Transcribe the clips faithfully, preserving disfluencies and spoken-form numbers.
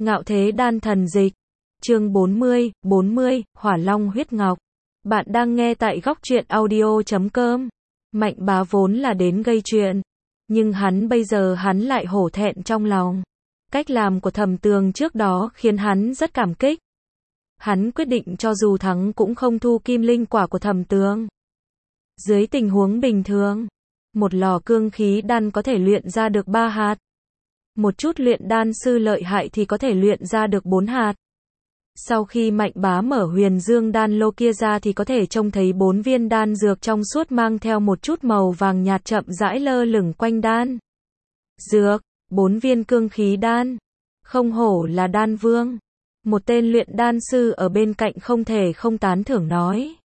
Ngạo thế đan thần dịch. Chương bốn mươi, bốn mươi, Hỏa Long huyết ngọc. Bạn đang nghe tại góc truyện audio chấm com. Mạnh Bá vốn là đến gây chuyện, nhưng hắn bây giờ hắn lại hổ thẹn trong lòng. Cách làm của Thẩm Tường trước đó khiến hắn rất cảm kích. Hắn quyết định cho dù thắng cũng không thu kim linh quả của Thẩm Tường. Dưới tình huống bình thường, một lò cương khí đan có thể luyện ra được ba hạt. Một chút luyện đan sư lợi hại thì có thể luyện ra được bốn hạt. Sau khi Mạnh Bá mở huyền dương đan lô kia ra thì có thể trông thấy bốn viên đan dược trong suốt mang theo một chút màu vàng nhạt chậm rãi lơ lửng quanh đan dược, bốn viên cương khí đan. Không hổ là đan vương. Một tên luyện đan sư ở bên cạnh không thể không tán thưởng nói.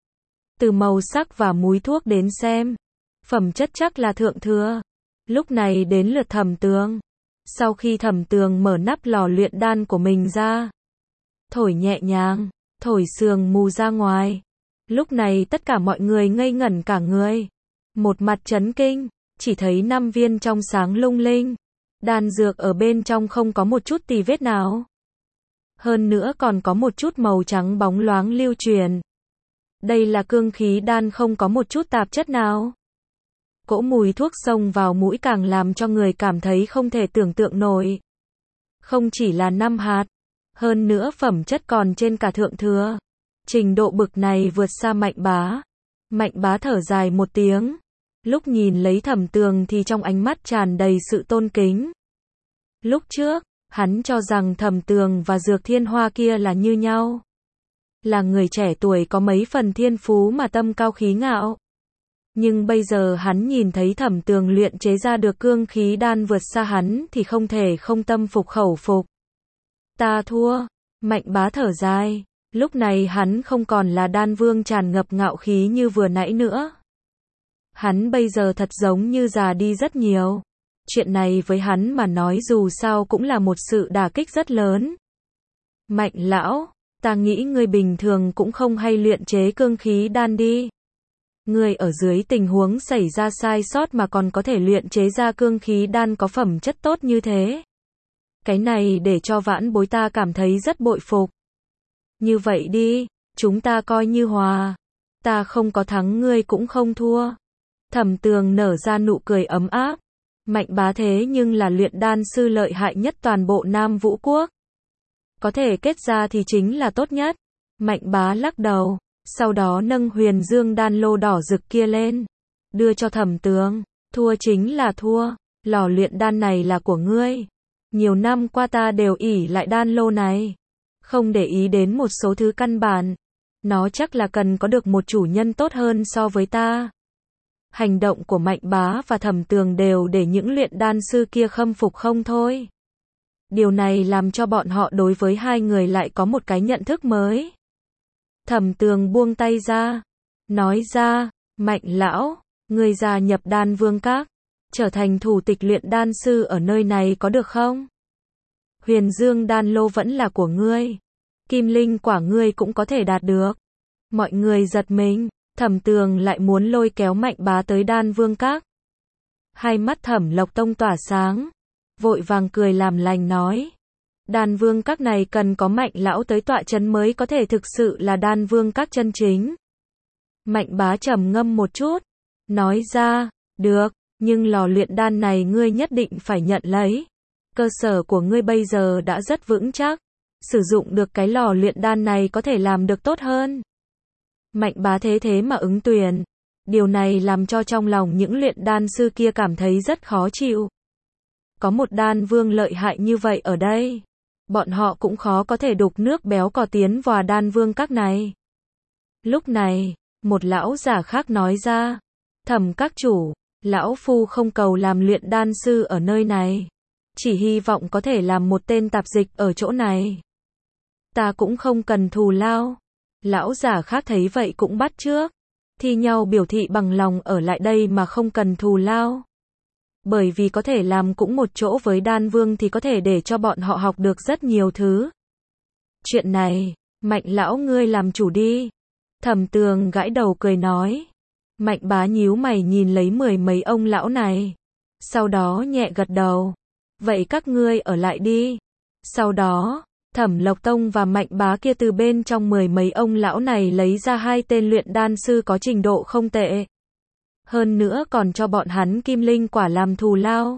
Từ màu sắc và múi thuốc đến xem, phẩm chất chắc là thượng thừa. Lúc này đến lượt Thẩm Tường. Sau khi Thẩm Tường mở nắp lò luyện đan của mình ra, thổi nhẹ nhàng, thổi sương mù ra ngoài. Lúc này tất cả mọi người ngây ngẩn cả người. Một mặt chấn kinh, chỉ thấy năm viên trong sáng lung linh. Đan dược ở bên trong không có một chút tì vết nào. Hơn nữa còn có một chút màu trắng bóng loáng lưu truyền. Đây là cương khí đan không có một chút tạp chất nào. Cỗ mùi thuốc xông vào mũi càng làm cho người cảm thấy không thể tưởng tượng nổi. Không chỉ là năm hạt, hơn nữa phẩm chất còn trên cả thượng thừa. Trình độ bực này vượt xa Mạnh Bá. Mạnh Bá thở dài một tiếng. Lúc nhìn lấy Thẩm Tường thì trong ánh mắt tràn đầy sự tôn kính. Lúc trước, hắn cho rằng Thẩm Tường và Dược Thiên Hoa kia là như nhau. Là người trẻ tuổi có mấy phần thiên phú mà tâm cao khí ngạo. Nhưng bây giờ hắn nhìn thấy Thẩm Tường luyện chế ra được cương khí đan vượt xa hắn thì không thể không tâm phục khẩu phục. Ta thua. Mạnh Bá thở dài. Lúc này hắn không còn là đan vương tràn ngập ngạo khí như vừa nãy nữa. Hắn bây giờ thật giống như già đi rất nhiều. Chuyện này với hắn mà nói dù sao cũng là một sự đả kích rất lớn. Mạnh lão, ta nghĩ ngươi bình thường cũng không hay luyện chế cương khí đan đi. Ngươi ở dưới tình huống xảy ra sai sót mà còn có thể luyện chế ra cương khí đan có phẩm chất tốt như thế. Cái này để cho vãn bối ta cảm thấy rất bội phục. Như vậy đi, chúng ta coi như hòa. Ta không có thắng ngươi cũng không thua. Thẩm Tường nở ra nụ cười ấm áp. Mạnh Bá thế nhưng là luyện đan sư lợi hại nhất toàn bộ Nam Vũ Quốc. Có thể kết ra thì chính là tốt nhất. Mạnh Bá lắc đầu, sau đó nâng huyền dương đan lô đỏ rực kia lên, đưa cho Thẩm Tường. Thua chính là thua, lò luyện đan này là của ngươi. Nhiều năm qua ta đều ỷ lại đan lô này, không để ý đến một số thứ căn bản. Nó chắc là cần có được một chủ nhân tốt hơn so với ta. Hành động của Mạnh Bá và Thẩm Tường đều để những luyện đan sư kia khâm phục không thôi. Điều này làm cho bọn họ đối với hai người lại có một cái nhận thức mới. Thẩm Tường buông tay ra, nói ra, Mạnh lão, ngươi gia nhập đan vương các, trở thành thủ tịch luyện đan sư ở nơi này có được không? Huyền dương đan lô vẫn là của ngươi. Kim linh quả ngươi cũng có thể đạt được. Mọi người giật mình. Thẩm Tường lại muốn lôi kéo Mạnh Bá tới đan vương các. Hai mắt Thẩm Lộc Tông tỏa sáng, vội vàng cười làm lành nói. Đan vương các này cần có Mạnh lão tới tọa chấn mới có thể thực sự là đan vương các chân chính. Mạnh Bá trầm ngâm một chút, nói ra, được, nhưng lò luyện đan này ngươi nhất định phải nhận lấy. Cơ sở của ngươi bây giờ đã rất vững chắc, sử dụng được cái lò luyện đan này có thể làm được tốt hơn. Mạnh Bá thế thế mà ứng tuyển. Điều này làm cho trong lòng những luyện đan sư kia cảm thấy rất khó chịu. Có một đan vương lợi hại như vậy ở đây, bọn họ cũng khó có thể đục nước béo cò tiến vào đan vương các này. Lúc này, một lão giả khác nói ra, Thẩm các chủ, lão phu không cầu làm luyện đan sư ở nơi này, chỉ hy vọng có thể làm một tên tạp dịch ở chỗ này. Ta cũng không cần thù lao. Lão giả khác thấy vậy cũng bắt chước, thi nhau biểu thị bằng lòng ở lại đây mà không cần thù lao. Bởi vì có thể làm cũng một chỗ với đan vương thì có thể để cho bọn họ học được rất nhiều thứ. Chuyện này, Mạnh lão ngươi làm chủ đi. Thẩm Tường gãi đầu cười nói. Mạnh Bá nhíu mày nhìn lấy mười mấy ông lão này. Sau đó nhẹ gật đầu. Vậy các ngươi ở lại đi. Sau đó, Thẩm Lộc Tông và Mạnh Bá kia từ bên trong mười mấy ông lão này lấy ra hai tên luyện đan sư có trình độ không tệ. Hơn nữa còn cho bọn hắn kim linh quả làm thù lao.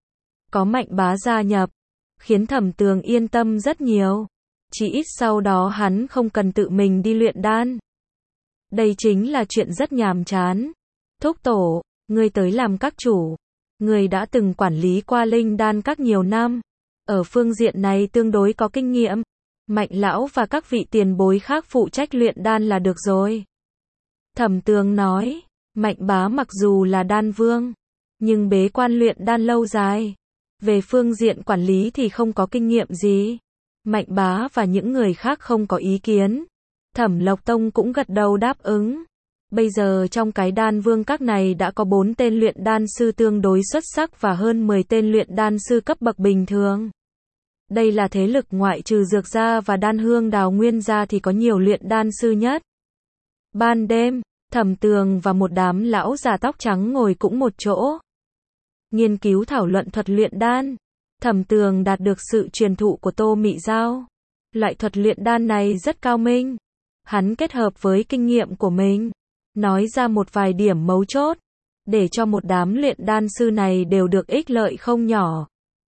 Có Mạnh Bá gia nhập, khiến Thẩm Tường yên tâm rất nhiều. Chỉ ít sau đó hắn không cần tự mình đi luyện đan. Đây chính là chuyện rất nhàm chán. Thúc tổ, ngươi tới làm các chủ. Ngươi đã từng quản lý qua linh đan các nhiều năm. Ở phương diện này tương đối có kinh nghiệm. Mạnh lão và các vị tiền bối khác phụ trách luyện đan là được rồi. Thẩm Tường nói, Mạnh Bá mặc dù là đan vương, nhưng bế quan luyện đan lâu dài. Về phương diện quản lý thì không có kinh nghiệm gì. Mạnh Bá và những người khác không có ý kiến. Thẩm Lộc Tông cũng gật đầu đáp ứng. Bây giờ trong cái đan vương các này đã có bốn tên luyện đan sư tương đối xuất sắc và hơn mười tên luyện đan sư cấp bậc bình thường. Đây là thế lực ngoại trừ Dược gia và Đan Hương Đào Nguyên gia thì có nhiều luyện đan sư nhất. Ban đêm, Thẩm Tường và một đám lão già tóc trắng ngồi cũng một chỗ. Nghiên cứu thảo luận thuật luyện đan. Thẩm Tường đạt được sự truyền thụ của Tô Mị Giao. Loại thuật luyện đan này rất cao minh. Hắn kết hợp với kinh nghiệm của mình, nói ra một vài điểm mấu chốt, để cho một đám luyện đan sư này đều được ích lợi không nhỏ.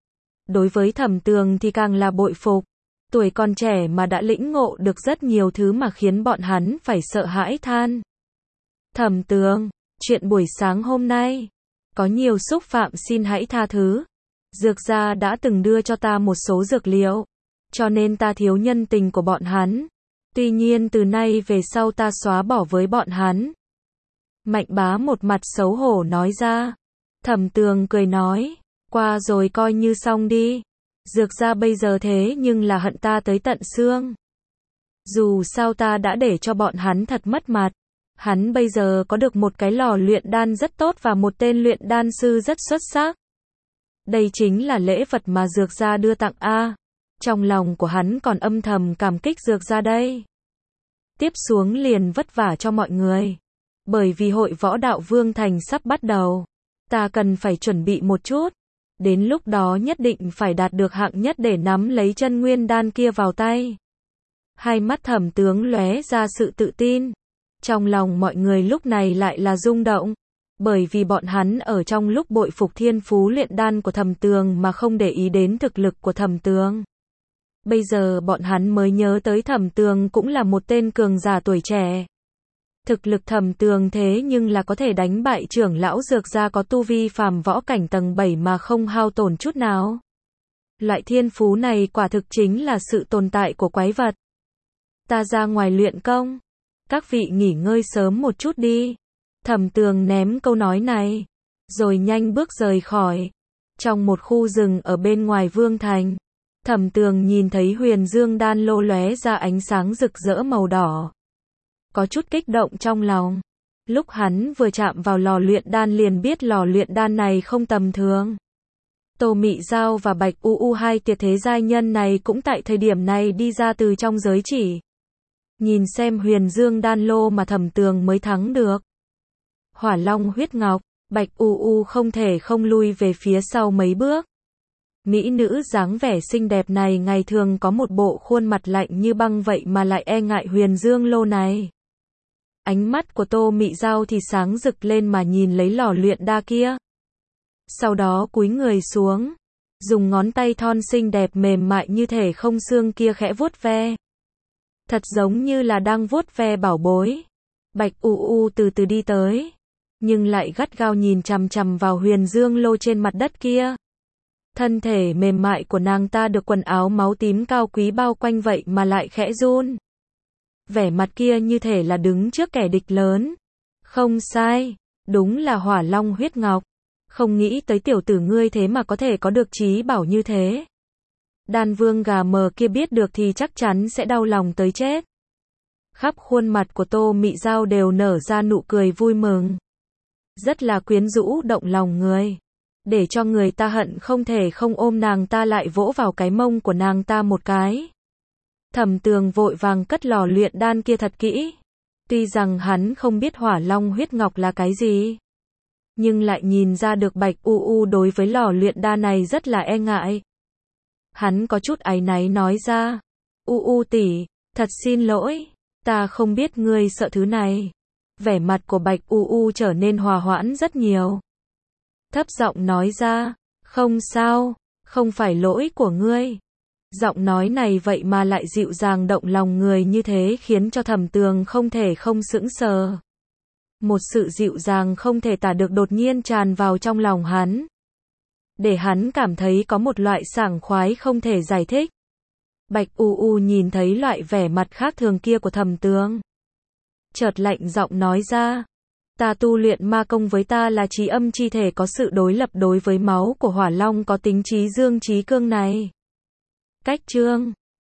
Đối với Thẩm Tường thì càng là bội phục. Tuổi còn trẻ mà đã lĩnh ngộ được rất nhiều thứ mà khiến bọn hắn phải sợ hãi than. Thẩm Tường, chuyện buổi sáng hôm nay có nhiều xúc phạm xin hãy tha thứ. Dược gia đã từng đưa cho ta một số dược liệu, cho nên ta thiếu nhân tình của bọn hắn. Tuy nhiên từ nay về sau ta xóa bỏ với bọn hắn. Mạnh Bá một mặt xấu hổ nói ra. Thẩm Tường cười nói, qua rồi coi như xong đi. Dược gia bây giờ thế nhưng là hận ta tới tận xương. Dù sao ta đã để cho bọn hắn thật mất mặt. Hắn bây giờ có được một cái lò luyện đan rất tốt và một tên luyện đan sư rất xuất sắc. Đây chính là lễ vật mà Dược gia đưa tặng a. Trong lòng của hắn còn âm thầm cảm kích Dược gia đây. Tiếp xuống liền vất vả cho mọi người. Bởi vì hội võ đạo Vương Thành sắp bắt đầu. Ta cần phải chuẩn bị một chút. Đến lúc đó nhất định phải đạt được hạng nhất để nắm lấy chân nguyên đan kia vào tay. Hai mắt Thẩm Tướng lóe ra sự tự tin. Trong lòng mọi người lúc này lại là rung động. Bởi vì bọn hắn ở trong lúc bội phục thiên phú luyện đan của Thẩm Tường mà không để ý đến thực lực của Thẩm Tường. Bây giờ bọn hắn mới nhớ tới Thẩm Tường cũng là một tên cường giả tuổi trẻ. Thực lực Thẩm Tường thế nhưng là có thể đánh bại trưởng lão Dược gia có tu vi phàm võ cảnh tầng bảy mà không hao tổn chút nào. Loại thiên phú này quả thực chính là sự tồn tại của quái vật. Ta ra ngoài luyện công. Các vị nghỉ ngơi sớm một chút đi. Thẩm Tường ném câu nói này, rồi nhanh bước rời khỏi. Trong một khu rừng ở bên ngoài Vương Thành, Thẩm Tường nhìn thấy Huyền Dương đan lô lóe ra ánh sáng rực rỡ màu đỏ. Có chút kích động trong lòng. Lúc hắn vừa chạm vào lò luyện đan liền biết lò luyện đan này không tầm thường. Tô Mị Giao và Bạch U U hai tuyệt thế giai nhân này cũng tại thời điểm này đi ra từ trong giới chỉ. Nhìn xem Huyền Dương đan lô mà Thẩm Tường mới thắng được. Hỏa Long huyết ngọc, Bạch U U không thể không lui về phía sau mấy bước. Mỹ nữ dáng vẻ xinh đẹp này ngày thường có một bộ khuôn mặt lạnh như băng vậy mà lại e ngại Huyền Dương lô này. Ánh mắt của Tô Mị Giao thì sáng rực lên mà nhìn lấy lò luyện đa kia. Sau đó cúi người xuống, dùng ngón tay thon xinh đẹp mềm mại như thể không xương kia khẽ vuốt ve. Thật giống như là đang vuốt ve bảo bối. Bạch U U từ từ đi tới, nhưng lại gắt gao nhìn chằm chằm vào Huyền Dương lô trên mặt đất kia. Thân thể mềm mại của nàng ta được quần áo máu tím cao quý bao quanh vậy mà lại khẽ run. Vẻ mặt kia như thể là đứng trước kẻ địch lớn. Không sai, đúng là Hỏa Long huyết ngọc. Không nghĩ tới tiểu tử ngươi thế mà có thể có được trí bảo như thế. Đan vương gà mờ kia biết được thì chắc chắn sẽ đau lòng tới chết. Khắp khuôn mặt của Tô Mị Giao đều nở ra nụ cười vui mừng. Rất là quyến rũ động lòng người. Để cho người ta hận không thể không ôm nàng ta lại vỗ vào cái mông của nàng ta một cái. Thẩm Tường vội vàng cất lò luyện đan kia thật kỹ. Tuy rằng hắn không biết Hỏa Long huyết ngọc là cái gì, nhưng lại nhìn ra được Bạch U U đối với lò luyện đan này rất là e ngại. Hắn có chút áy náy nói ra. U U tỷ, thật xin lỗi, ta không biết ngươi sợ thứ này. Vẻ mặt của Bạch U U trở nên hòa hoãn rất nhiều. Thấp giọng nói ra, không sao, không phải lỗi của ngươi. Giọng nói này vậy mà lại dịu dàng động lòng người như thế khiến cho Thẩm Tường không thể không sững sờ. Một sự dịu dàng không thể tả được đột nhiên tràn vào trong lòng hắn. Để hắn cảm thấy có một loại sảng khoái không thể giải thích. Bạch U U nhìn thấy loại vẻ mặt khác thường kia của Thẩm Tường. Chợt lạnh giọng nói ra. Ta tu luyện ma công với ta là trí âm chi thể có sự đối lập đối với máu của Hỏa Long có tính trí dương trí cương này. Cách chương